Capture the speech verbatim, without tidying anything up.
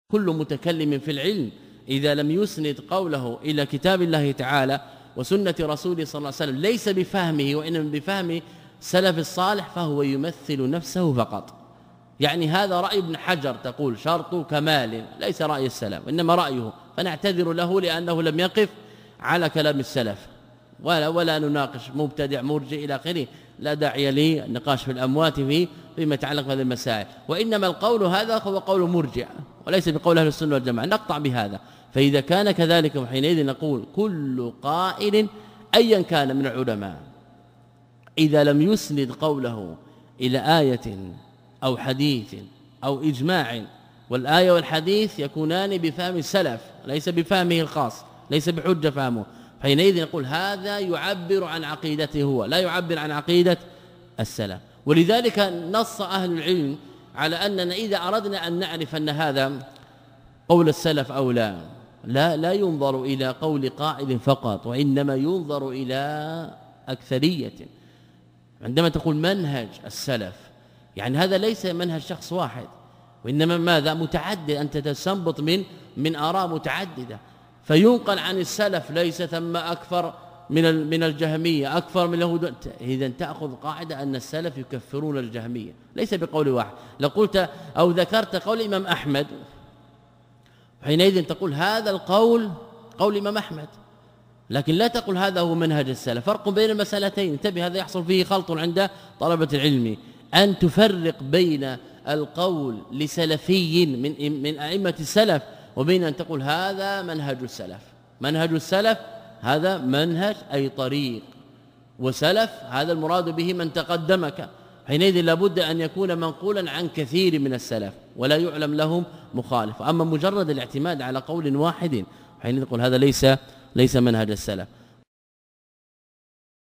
كل متكلم في العلم إذا لم يسند قوله إلى كتاب الله تعالى وسنة رسوله صلى الله عليه وسلم ليس بفهمه وإنما بفهم سلف الصالح فهو يمثل نفسه فقط. يعني هذا رأي ابن حجر تقول شرط كمال، ليس رأي السلف إنما رأيه، فنعتذر له لأنه لم يقف على كلام السلف، ولا ولا نناقش مبتدع مرجئ إلى آخره، لا داعي للنقاش في الأموات فيه فيما يتعلق بهذه المسائل، وإنما القول هذا هو قول مرجئ وليس بقول أهل السنة والجماعة، نقطع بهذا. فإذا كان كذلك وحينئذ نقول كل قائل أيا كان من العلماء إذا لم يسند قوله إلى آية أو حديث أو إجماع، والآية والحديث يكونان بفهم السلف ليس بفهمه الخاص، ليس بحجة فهمه، حينئذ نقول هذا يعبر عن عقيدته هو، لا يعبر عن عقيدة السلف. ولذلك نص أهل العلم على أننا إذا أردنا أن نعرف أن هذا قول السلف أو لا لا لا ينظر إلى قول قائل فقط، وإنما ينظر إلى أكثرية. عندما تقول منهج السلف يعني هذا ليس منهج شخص واحد، وإنما ماذا متعدد، أنت تستنبط من من آراء متعددة، فينقل عن السلف ليس ثم أكثر من من الجهمية أكثر من اليهود. إذا تأخذ قاعدة أن السلف يكفرون الجهمية ليس بقول واحد. لو قلت أو ذكرت قول الإمام أحمد حينئذ تقول هذا القول قول الإمام أحمد، لكن لا تقول هذا هو منهج السلف. فرق بين المسألتين، انتبه، هذا يحصل فيه خلط عند طلبة العلم، أن تفرق بين القول لسلفي من من أئمة السلف وبين أن تقول هذا منهج السلف. منهج السلف هذا منهج أي طريق، وسلف هذا المراد به من تقدمك، حينئذ لابد أن يكون منقولا عن كثير من السلف ولا يعلم لهم مخالف. أما مجرد الاعتماد على قول واحد حينئذ نقول هذا ليس ليس منهج السلف.